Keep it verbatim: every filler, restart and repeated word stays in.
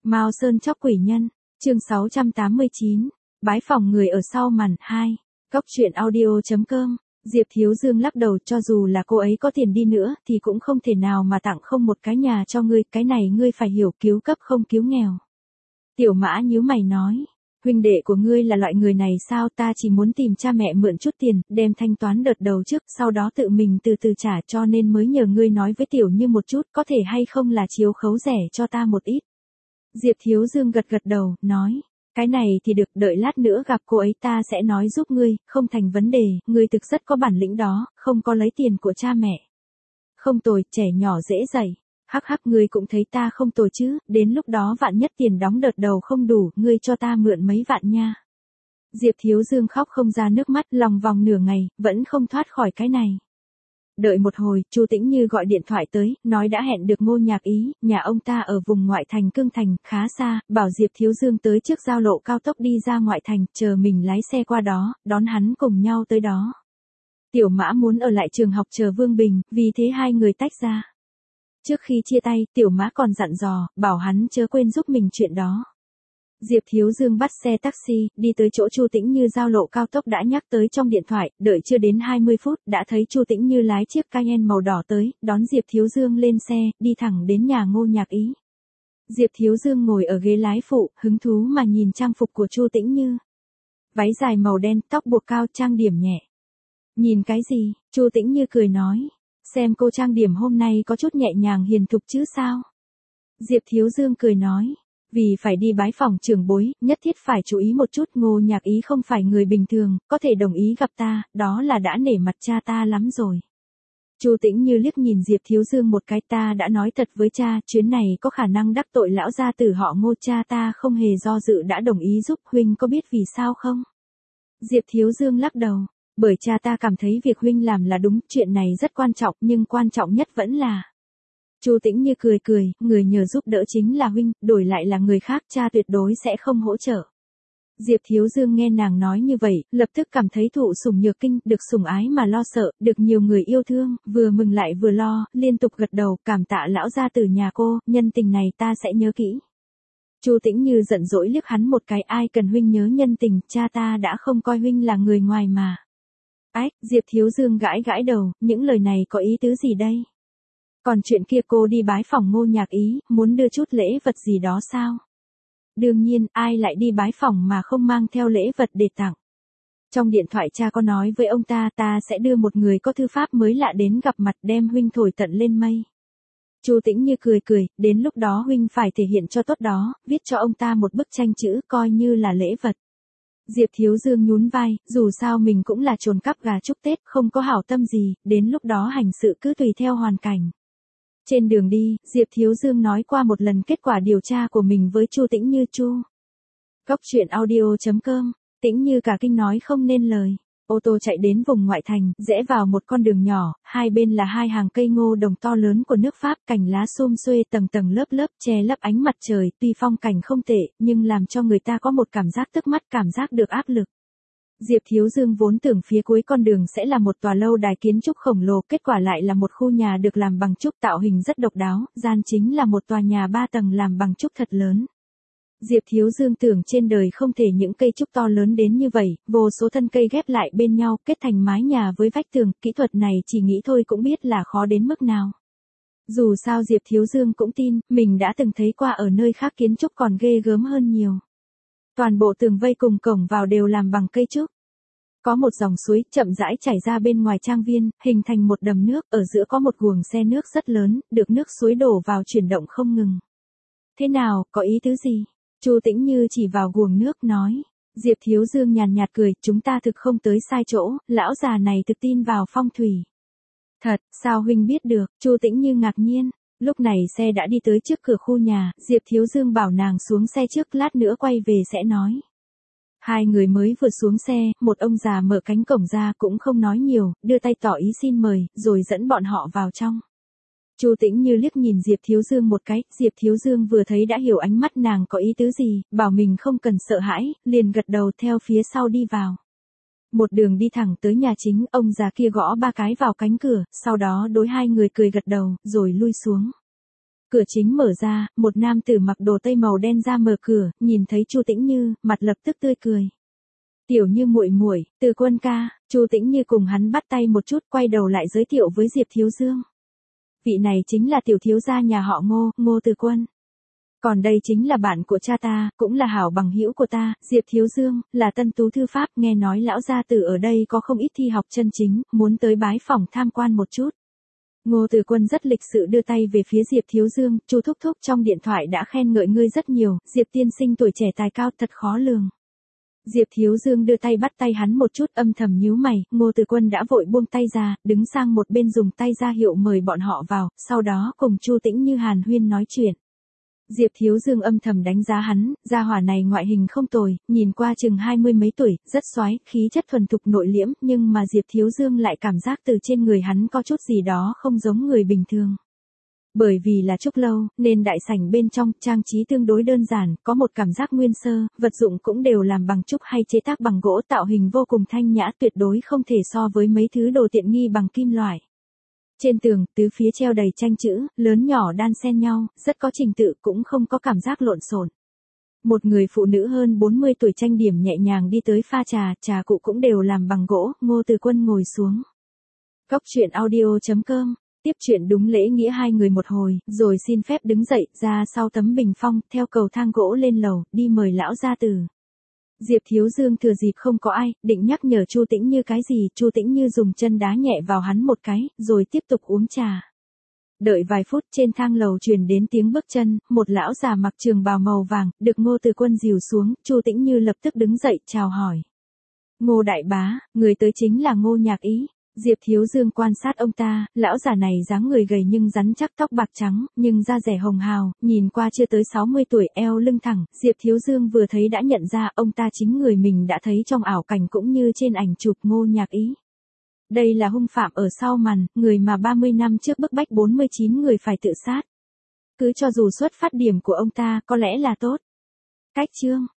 Mao Sơn chóc quỷ nhân, chương sáu trăm tám mươi chín, bái phỏng người ở sau màn hai. Góc truyện audio chấm com. Diệp Thiếu Dương lắc đầu, cho dù là cô ấy có tiền đi nữa thì cũng không thể nào mà tặng không một cái nhà cho ngươi, cái này ngươi phải hiểu, cứu cấp không cứu nghèo. Tiểu Mã nhíu mày nói, huynh đệ của ngươi là loại người này sao? Ta chỉ muốn tìm cha mẹ mượn chút tiền, đem thanh toán đợt đầu trước, sau đó tự mình từ từ trả, cho nên mới nhờ ngươi nói với Tiểu Như một chút, có thể hay không là chiếu khấu rẻ cho ta một ít. Diệp Thiếu Dương gật gật đầu, nói, cái này thì được, đợi lát nữa gặp cô ấy ta sẽ nói giúp ngươi, không thành vấn đề, ngươi thực rất có bản lĩnh đó, không có lấy tiền của cha mẹ. Không tồi, trẻ nhỏ dễ dạy. Hắc hắc, ngươi cũng thấy ta không tồi chứ, đến lúc đó vạn nhất tiền đóng đợt đầu không đủ, ngươi cho ta mượn mấy vạn nha. Diệp Thiếu Dương khóc không ra nước mắt, lòng vòng nửa ngày, vẫn không thoát khỏi cái này. Đợi một hồi, Chu Tĩnh Như gọi điện thoại tới, nói đã hẹn được Ngô Nhạc Ý, nhà ông ta ở vùng ngoại thành Cương Thành, khá xa, bảo Diệp Thiếu Dương tới trước giao lộ cao tốc đi ra ngoại thành, chờ mình lái xe qua đó, đón hắn cùng nhau tới đó. Tiểu Mã muốn ở lại trường học chờ Vương Bình, vì thế hai người tách ra. Trước khi chia tay, Tiểu Mã còn dặn dò, bảo hắn chớ quên giúp mình chuyện đó. Diệp Thiếu Dương bắt xe taxi, đi tới chỗ Chu Tĩnh Như giao lộ cao tốc đã nhắc tới trong điện thoại, đợi chưa đến hai mươi phút, đã thấy Chu Tĩnh Như lái chiếc Cayenne màu đỏ tới, đón Diệp Thiếu Dương lên xe, đi thẳng đến nhà Ngô Nhạc Ý. Diệp Thiếu Dương ngồi ở ghế lái phụ, hứng thú mà nhìn trang phục của Chu Tĩnh Như. Váy dài màu đen, tóc buộc cao, trang điểm nhẹ. Nhìn cái gì? Chu Tĩnh Như cười nói, xem cô trang điểm hôm nay có chút nhẹ nhàng hiền thục chứ sao? Diệp Thiếu Dương cười nói, vì phải đi bái phỏng trưởng bối, nhất thiết phải chú ý một chút, Ngô Nhạc Ý không phải người bình thường, có thể đồng ý gặp ta, đó là đã nể mặt cha ta lắm rồi. Chu Tĩnh Như liếc nhìn Diệp Thiếu Dương một cái, ta đã nói thật với cha, chuyến này có khả năng đắc tội lão gia tử họ Ngô, cha ta không hề do dự đã đồng ý giúp, huynh có biết vì sao không? Diệp Thiếu Dương lắc đầu, bởi cha ta cảm thấy việc huynh làm là đúng, chuyện này rất quan trọng, nhưng quan trọng nhất vẫn là... Chu Tĩnh Như cười cười, người nhờ giúp đỡ chính là huynh, đổi lại là người khác cha tuyệt đối sẽ không hỗ trợ. Diệp Thiếu Dương nghe nàng nói như vậy, lập tức cảm thấy thụ sủng nhược kinh, được sủng ái mà lo sợ, được nhiều người yêu thương, vừa mừng lại vừa lo, liên tục gật đầu, cảm tạ lão gia tử nhà cô, nhân tình này ta sẽ nhớ kỹ. Chu Tĩnh Như giận dỗi liếc hắn một cái, ai cần huynh nhớ nhân tình, cha ta đã không coi huynh là người ngoài mà. Ách, Diệp Thiếu Dương gãi gãi đầu, những lời này có ý tứ gì đây? Còn chuyện kia cô đi bái phỏng Ngô Nhạc Ý, muốn đưa chút lễ vật gì đó sao? Đương nhiên, ai lại đi bái phỏng mà không mang theo lễ vật để tặng. Trong điện thoại cha có nói với ông ta, ta sẽ đưa một người có thư pháp mới lạ đến gặp mặt, đem huynh thổi tận lên mây. Chu Tĩnh Như cười cười, đến lúc đó huynh phải thể hiện cho tốt đó, viết cho ông ta một bức tranh chữ, coi như là lễ vật. Diệp Thiếu Dương nhún vai, dù sao mình cũng là trồn cắp gà chúc Tết, không có hảo tâm gì, đến lúc đó hành sự cứ tùy theo hoàn cảnh. Trên đường đi, Diệp Thiếu Dương nói qua một lần kết quả điều tra của mình với Chu Tĩnh Như. Chu. Góc truyện audio chấm com. Tĩnh Như cả kinh nói không nên lời. Ô tô chạy đến vùng ngoại thành, rẽ vào một con đường nhỏ, hai bên là hai hàng cây ngô đồng to lớn của nước Pháp, cành lá xum xuê tầng tầng lớp lớp, che lấp ánh mặt trời, tuy phong cảnh không tệ, nhưng làm cho người ta có một cảm giác tức mắt, cảm giác được áp lực. Diệp Thiếu Dương vốn tưởng phía cuối con đường sẽ là một tòa lâu đài kiến trúc khổng lồ, kết quả lại là một khu nhà được làm bằng trúc, tạo hình rất độc đáo, gian chính là một tòa nhà ba tầng làm bằng trúc thật lớn. Diệp Thiếu Dương tưởng trên đời không thể những cây trúc to lớn đến như vậy, vô số thân cây ghép lại bên nhau, kết thành mái nhà với vách tường, kỹ thuật này chỉ nghĩ thôi cũng biết là khó đến mức nào. Dù sao Diệp Thiếu Dương cũng tin, mình đã từng thấy qua ở nơi khác kiến trúc còn ghê gớm hơn nhiều. Toàn bộ tường vây cùng cổng vào đều làm bằng cây trúc. Có một dòng suối chậm rãi chảy ra bên ngoài trang viên, hình thành một đầm nước, ở giữa có một guồng xe nước rất lớn, được nước suối đổ vào chuyển động không ngừng. Thế nào, có ý tứ gì? Chu Tĩnh Như chỉ vào guồng nước nói. Diệp Thiếu Dương nhàn nhạt cười, chúng ta thực không tới sai chỗ, lão già này thực tin vào phong thủy. Thật, sao huynh biết được? Chu Tĩnh Như ngạc nhiên. Lúc này xe đã đi tới trước cửa khu nhà, Diệp Thiếu Dương bảo nàng xuống xe trước, lát nữa quay về sẽ nói. Hai người mới vừa xuống xe, một ông già mở cánh cổng ra cũng không nói nhiều, đưa tay tỏ ý xin mời, rồi dẫn bọn họ vào trong. Chu Tĩnh Như liếc nhìn Diệp Thiếu Dương một cái, Diệp Thiếu Dương vừa thấy đã hiểu ánh mắt nàng có ý tứ gì, bảo mình không cần sợ hãi, liền gật đầu theo phía sau đi vào. Một đường đi thẳng tới nhà chính, ông già kia gõ ba cái vào cánh cửa, sau đó đối hai người cười gật đầu, rồi lui xuống. Cửa chính mở ra, một nam tử mặc đồ tây màu đen ra mở cửa, nhìn thấy Chu Tĩnh Như, mặt lập tức tươi cười. Tiểu Như muội muội, Từ Quân ca. Chu Tĩnh Như cùng hắn bắt tay một chút, quay đầu lại giới thiệu với Diệp Thiếu Dương. Vị này chính là tiểu thiếu gia nhà họ Ngô, Ngô Từ Quân. Còn đây chính là bạn của cha ta, cũng là hảo bằng hữu của ta, Diệp Thiếu Dương, là tân tú thư pháp, nghe nói lão gia tử ở đây có không ít thi học chân chính, muốn tới bái phỏng tham quan một chút. Ngô Từ Quân rất lịch sự đưa tay về phía Diệp Thiếu Dương, Chu thúc thúc trong điện thoại đã khen ngợi ngươi rất nhiều, Diệp tiên sinh tuổi trẻ tài cao thật khó lường. Diệp Thiếu Dương đưa tay bắt tay hắn một chút, âm thầm nhíu mày, Ngô Từ Quân đã vội buông tay ra, đứng sang một bên dùng tay ra hiệu mời bọn họ vào, sau đó cùng Chu Tĩnh Như hàn huyên nói chuyện. Diệp Thiếu Dương âm thầm đánh giá hắn, gia hỏa này ngoại hình không tồi, nhìn qua chừng hai mươi mấy tuổi, rất soái, khí chất thuần thục nội liễm, nhưng mà Diệp Thiếu Dương lại cảm giác từ trên người hắn có chút gì đó không giống người bình thường. Bởi vì là trúc lâu, nên đại sảnh bên trong trang trí tương đối đơn giản, có một cảm giác nguyên sơ, vật dụng cũng đều làm bằng trúc hay chế tác bằng gỗ, tạo hình vô cùng thanh nhã, tuyệt đối không thể so với mấy thứ đồ tiện nghi bằng kim loại. Trên tường, tứ phía treo đầy tranh chữ, lớn nhỏ đan xen nhau, rất có trình tự, cũng không có cảm giác lộn xộn. Một người phụ nữ hơn bốn mươi tuổi trang điểm nhẹ nhàng đi tới pha trà, trà cụ cũng đều làm bằng gỗ, Ngô Từ Quân ngồi xuống. Cốc truyện audio chấm com, tiếp chuyện đúng lễ nghĩa hai người một hồi, rồi xin phép đứng dậy, ra sau tấm bình phong, theo cầu thang gỗ lên lầu, đi mời lão gia tử. Diệp Thiếu Dương thừa dịp không có ai, định nhắc nhở Chu Tĩnh Như cái gì, Chu Tĩnh Như dùng chân đá nhẹ vào hắn một cái, rồi tiếp tục uống trà. Đợi vài phút, trên thang lầu truyền đến tiếng bước chân, một lão già mặc trường bào màu vàng, được Ngô Từ Quân dìu xuống, Chu Tĩnh Như lập tức đứng dậy, chào hỏi. Ngô đại bá, người tới chính là Ngô Nhạc Ý. Diệp Thiếu Dương quan sát ông ta, lão già này dáng người gầy nhưng rắn chắc, tóc bạc trắng, nhưng da dẻ hồng hào, nhìn qua chưa tới sáu mươi tuổi, eo lưng thẳng, Diệp Thiếu Dương vừa thấy đã nhận ra ông ta chính người mình đã thấy trong ảo cảnh cũng như trên ảnh chụp, Ngô Nhạc Ý. Đây là hung phạm ở sau màn, người mà ba mươi năm trước bức bách bốn mươi chín người phải tự sát. Cứ cho dù xuất phát điểm của ông ta có lẽ là tốt. Cách chương